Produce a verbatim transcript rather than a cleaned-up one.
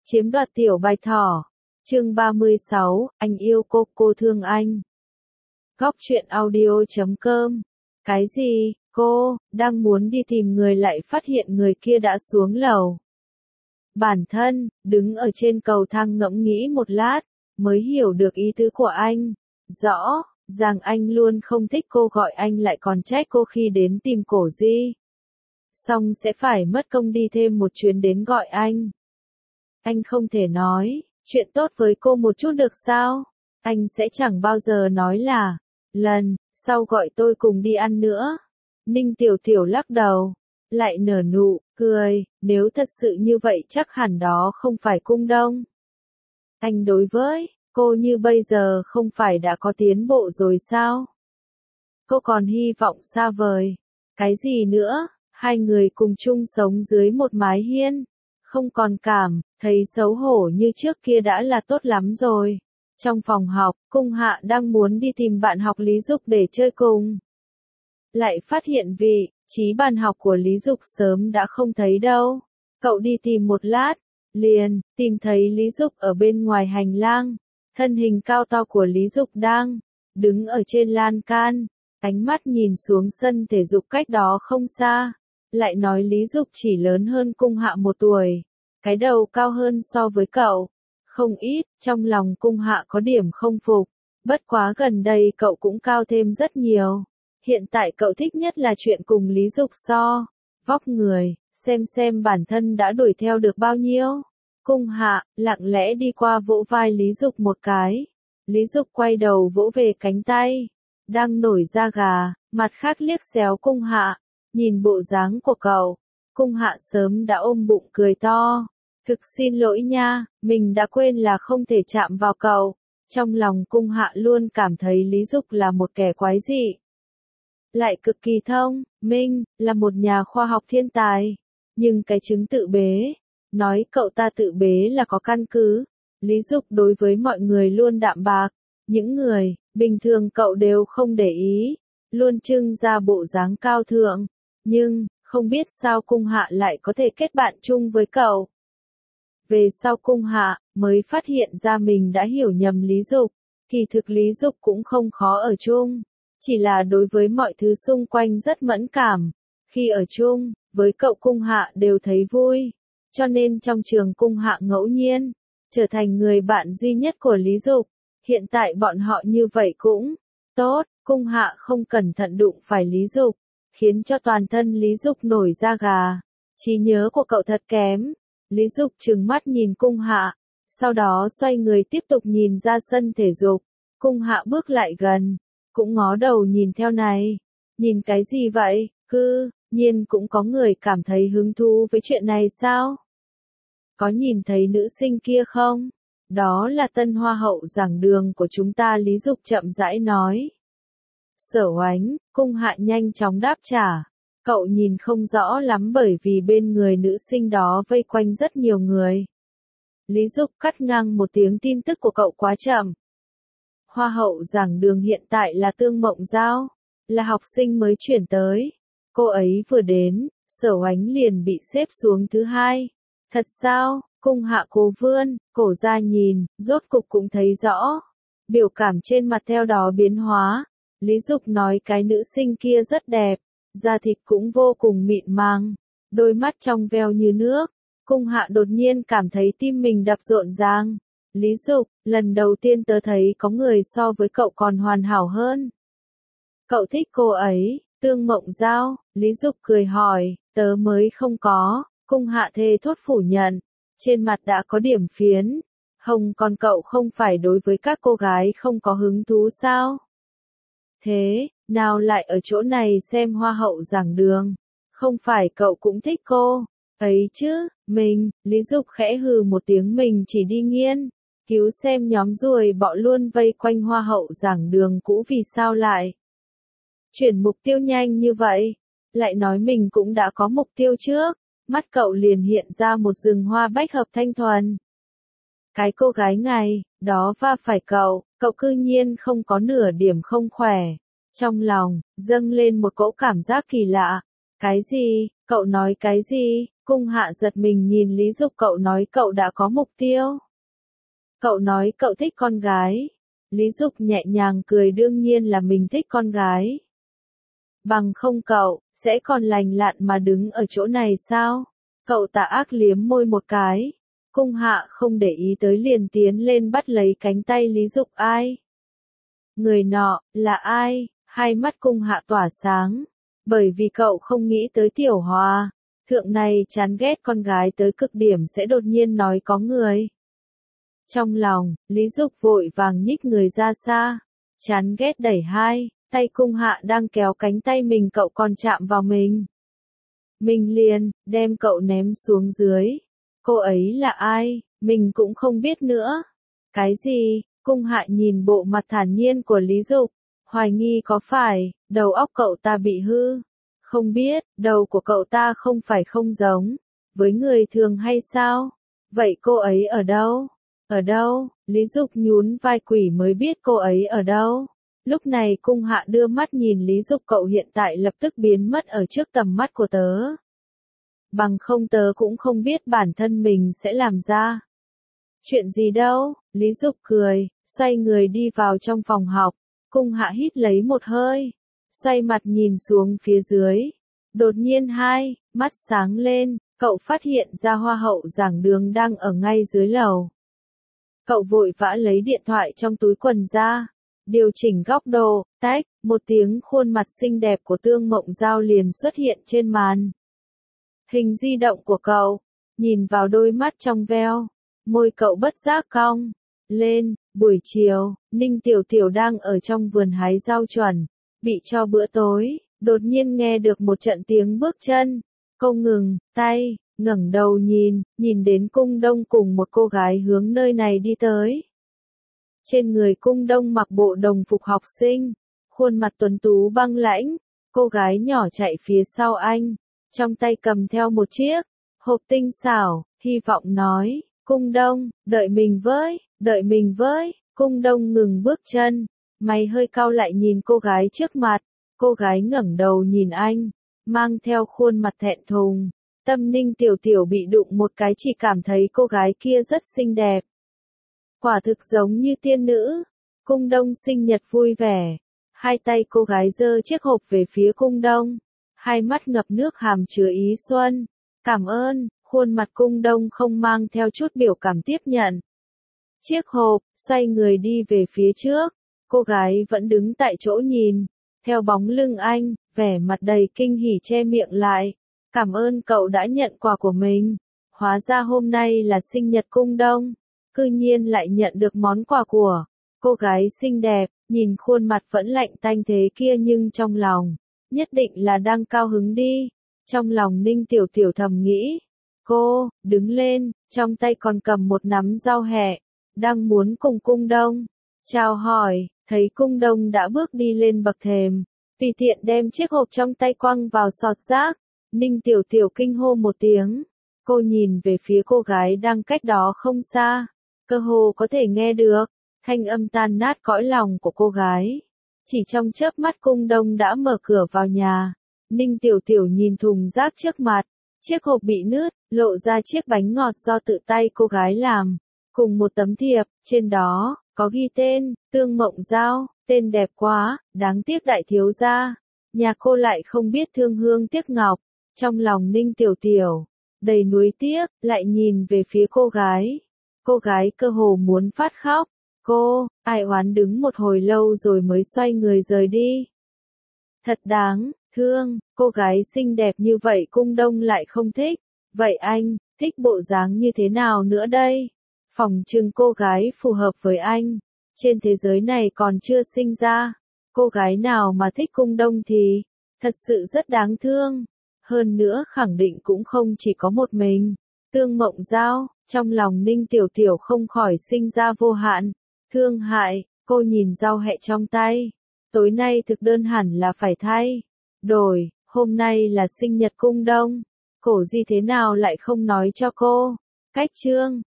Chiếm đoạt tiểu bạch thỏ. Chương ba mươi sáu, anh yêu cô, cô thương anh. Góc truyện audio chấm com. Cái gì, cô, đang muốn đi tìm người lại phát hiện người kia đã xuống lầu. Bản thân, đứng ở trên cầu thang ngẫm nghĩ một lát, mới hiểu được ý tứ của anh. Rõ, rằng anh luôn không thích cô gọi anh lại còn trách cô khi đến tìm Cổ Di. Xong sẽ phải mất công đi thêm một chuyến đến gọi anh. Anh không thể nói chuyện tốt với cô một chút được sao? Anh sẽ chẳng bao giờ nói là, lần sau gọi tôi cùng đi ăn nữa. Ninh Tiểu Tiểu lắc đầu, lại nở nụ cười, nếu thật sự như vậy chắc hẳn đó không phải cung đông. Anh đối với cô như bây giờ không phải đã có tiến bộ rồi sao? Cô còn hy vọng xa vời. Cái gì nữa? Hai người cùng chung sống dưới một mái hiên. Không còn cảm thấy xấu hổ như trước kia đã là tốt lắm rồi. Trong phòng học, Cung Hạ đang muốn đi tìm bạn học Lý Dục để chơi cùng. Lại phát hiện vị trí bàn học của Lý Dục sớm đã không thấy đâu. Cậu đi tìm một lát, liền tìm thấy Lý Dục ở bên ngoài hành lang. Thân hình cao to của Lý Dục đang đứng ở trên lan can, ánh mắt nhìn xuống sân thể dục cách đó không xa. Lại nói Lý Dục chỉ lớn hơn Cung Hạ một tuổi, cái đầu cao hơn so với cậu. Không ít, trong lòng Cung Hạ có điểm không phục, bất quá gần đây cậu cũng cao thêm rất nhiều. Hiện tại cậu thích nhất là chuyện cùng Lý Dục so vóc người, xem xem bản thân đã đuổi theo được bao nhiêu. Cung Hạ lặng lẽ đi qua vỗ vai Lý Dục một cái. Lý Dục quay đầu vỗ về cánh tay, đang nổi da gà, mặt khác liếc xéo Cung Hạ. Nhìn bộ dáng của cậu, Cung Hạ sớm đã ôm bụng cười to. Thực xin lỗi nha, mình đã quên là không thể chạm vào cậu. Trong lòng Cung Hạ luôn cảm thấy Lý Dục là một kẻ quái dị. Lại cực kỳ thông minh, là một nhà khoa học thiên tài. Nhưng cái chứng tự bế, nói cậu ta tự bế là có căn cứ. Lý Dục đối với mọi người luôn đạm bạc. Những người bình thường cậu đều không để ý, luôn trưng ra bộ dáng cao thượng. Nhưng, không biết sao Cung Hạ lại có thể kết bạn chung với cậu. Về sau Cung Hạ mới phát hiện ra mình đã hiểu nhầm Lý Dục. Kỳ thực Lý Dục cũng không khó ở chung, chỉ là đối với mọi thứ xung quanh rất mẫn cảm. Khi ở chung với cậu Cung Hạ đều thấy vui, cho nên trong trường Cung Hạ ngẫu nhiên trở thành người bạn duy nhất của Lý Dục. Hiện tại bọn họ như vậy cũng tốt, Cung Hạ không cẩn thận đụng phải Lý Dục, khiến cho toàn thân Lý Dục nổi da gà. Trí nhớ của cậu thật kém. Lý Dục trừng mắt nhìn Cung Hạ, sau đó xoay người tiếp tục nhìn ra sân thể dục. Cung Hạ bước lại gần, cũng ngó đầu nhìn theo này. Nhìn cái gì vậy? Cư nhiên cũng có người cảm thấy hứng thú với chuyện này sao? Có nhìn thấy nữ sinh kia không? Đó là tân hoa hậu giảng đường của chúng ta, Lý Dục chậm rãi nói. Sở Oánh, Cung Hạ nhanh chóng đáp trả. Cậu nhìn không rõ lắm bởi vì bên người nữ sinh đó vây quanh rất nhiều người. Lý Dục cắt ngang một tiếng, tin tức của cậu quá chậm. Hoa hậu giảng đường hiện tại là Tương Mộng Giao, là học sinh mới chuyển tới. Cô ấy vừa đến, Sở Oánh liền bị xếp xuống thứ hai. Thật sao? Cung Hạ cố vươn cổ ra nhìn, rốt cục cũng thấy rõ. Biểu cảm trên mặt theo đó biến hóa. Lý Dục nói cái nữ sinh kia rất đẹp, da thịt cũng vô cùng mịn màng, đôi mắt trong veo như nước. Cung Hạ đột nhiên cảm thấy tim mình đập rộn ràng. Lý Dục, lần đầu tiên tớ thấy có người so với cậu còn hoàn hảo hơn. Cậu thích cô ấy? Tương Mộng Giao? Lý Dục cười hỏi. Tớ mới không có. Cung Hạ thề thốt phủ nhận, trên mặt đã có điểm phiến hồng. Còn cậu không phải đối với các cô gái không có hứng thú sao? Thế nào lại ở chỗ này xem hoa hậu giảng đường? Không phải cậu cũng thích cô ấy chứ? Mình, Lý Dục khẽ hừ một tiếng, mình chỉ đi nghiên cứu xem nhóm ruồi bọ luôn vây quanh hoa hậu giảng đường cũ vì sao lại chuyển mục tiêu nhanh như vậy. Lại nói mình cũng đã có mục tiêu trước. Mắt cậu liền hiện ra một rừng hoa bách hợp thanh thuần. Cái cô gái ngày đó va phải cậu, cậu cư nhiên không có nửa điểm không khỏe. Trong lòng dâng lên một cỗ cảm giác kỳ lạ. Cái gì? Cậu nói cái gì? Cung Hạ giật mình nhìn Lý Dục, cậu nói cậu đã có mục tiêu. Cậu nói cậu thích con gái. Lý Dục nhẹ nhàng cười, đương nhiên là mình thích con gái. Bằng không cậu, sẽ còn lành lặn mà đứng ở chỗ này sao? Cậu tà ác liếm môi một cái. Cung Hạ không để ý tới liền tiến lên bắt lấy cánh tay Lý Dục. Ai? Người nọ, là ai? Hai mắt Cung Hạ tỏa sáng. Bởi vì cậu không nghĩ tới Tiểu Hòa. Thượng này chán ghét con gái tới cực điểm sẽ đột nhiên nói có người. Trong lòng, Lý Dục vội vàng nhích người ra xa. Chán ghét đẩy hai, tay Cung Hạ đang kéo cánh tay mình, cậu còn chạm vào mình. Mình liền, đem cậu ném xuống dưới. Cô ấy là ai? Mình cũng không biết nữa. Cái gì? Cung Hạ nhìn bộ mặt thản nhiên của Lý Dục, hoài nghi có phải, đầu óc cậu ta bị hư? Không biết, đầu của cậu ta không phải không giống với người thường hay sao? Vậy cô ấy ở đâu? Ở đâu? Lý Dục nhún vai, quỷ mới biết cô ấy ở đâu. Lúc này Cung Hạ đưa mắt nhìn Lý Dục, cậu hiện tại lập tức biến mất ở trước tầm mắt của tớ. Bằng không tớ cũng không biết bản thân mình sẽ làm ra chuyện gì đâu. Lý Dục cười, xoay người đi vào trong phòng học. Cung Hạ hít lấy một hơi, xoay mặt nhìn xuống phía dưới. Đột nhiên hai, mắt sáng lên, cậu phát hiện ra Hoa hậu giảng đường đang ở ngay dưới lầu. Cậu vội vã lấy điện thoại trong túi quần ra, điều chỉnh góc độ, tách, một tiếng khuôn mặt xinh đẹp của Tương Mộng Giao liền xuất hiện trên màn hình di động của cậu. Nhìn vào đôi mắt trong veo, môi cậu bất giác cong lên. Buổi chiều, Ninh Tiểu Tiểu đang ở trong vườn hái rau chuẩn bị cho bữa tối, đột nhiên nghe được một trận tiếng bước chân. Cô ngừng tay, ngẩng đầu nhìn, nhìn đến Cung Đông cùng một cô gái hướng nơi này đi tới. Trên người Cung Đông mặc bộ đồng phục học sinh, khuôn mặt tuấn tú băng lãnh. Cô gái nhỏ chạy phía sau anh, trong tay cầm theo một chiếc hộp tinh xảo, hy vọng nói, Cung Đông, đợi mình với, đợi mình với. Cung Đông ngừng bước chân, mày hơi cau lại nhìn cô gái trước mặt. Cô gái ngẩng đầu nhìn anh, mang theo khuôn mặt thẹn thùng. Tâm Ninh Tiểu Tiểu bị đụng một cái, chỉ cảm thấy cô gái kia rất xinh đẹp. Quả thực giống như tiên nữ. Cung Đông sinh nhật vui vẻ. Hai tay cô gái giơ chiếc hộp về phía Cung Đông. Hai mắt ngập nước hàm chứa ý xuân. Cảm ơn, khuôn mặt Cung Đông không mang theo chút biểu cảm tiếp nhận chiếc hộp, xoay người đi về phía trước. Cô gái vẫn đứng tại chỗ nhìn theo bóng lưng anh, vẻ mặt đầy kinh hỉ che miệng lại. Cảm ơn cậu đã nhận quà của mình. Hóa ra hôm nay là sinh nhật Cung Đông, cư nhiên lại nhận được món quà của cô gái xinh đẹp. Nhìn khuôn mặt vẫn lạnh tanh thế kia nhưng trong lòng nhất định là đang cao hứng đi. Trong lòng Ninh Tiểu Tiểu thầm nghĩ. Cô đứng lên, trong tay còn cầm một nắm rau hẹ, đang muốn cùng Cung Đông chào hỏi. Thấy Cung Đông đã bước đi lên bậc thềm, tùy tiện đem chiếc hộp trong tay quăng vào sọt rác. Ninh Tiểu Tiểu kinh hô một tiếng. Cô nhìn về phía cô gái đang cách đó không xa, cơ hồ có thể nghe được thanh âm tan nát cõi lòng của cô gái. Chỉ trong chớp mắt Cung Đông đã mở cửa vào nhà. Ninh Tiểu Tiểu nhìn thùng rác trước mặt, chiếc hộp bị nứt, lộ ra chiếc bánh ngọt do tự tay cô gái làm, cùng một tấm thiệp, trên đó có ghi tên, Tương Mộng Giao. Tên đẹp quá, đáng tiếc đại thiếu gia nhà cô lại không biết thương hương tiếc ngọc. Trong lòng Ninh Tiểu Tiểu đầy nuối tiếc, lại nhìn về phía cô gái. Cô gái cơ hồ muốn phát khóc. Cô, ai oán đứng một hồi lâu rồi mới xoay người rời đi. Thật đáng thương, cô gái xinh đẹp như vậy Cung Đông lại không thích. Vậy anh, thích bộ dáng như thế nào nữa đây? Phỏng chừng cô gái phù hợp với anh trên thế giới này còn chưa sinh ra. Cô gái nào mà thích Cung Đông thì thật sự rất đáng thương. Hơn nữa khẳng định cũng không chỉ có một mình Tương Mộng Giao. Trong lòng Ninh Tiểu Tiểu không khỏi sinh ra vô hạn thương hại. Cô nhìn rau hẹ trong tay. Tối nay thực đơn hẳn là phải thay đổi. Hôm nay là sinh nhật Cung Đông. Cổ Di thế nào lại không nói cho cô? Cách chương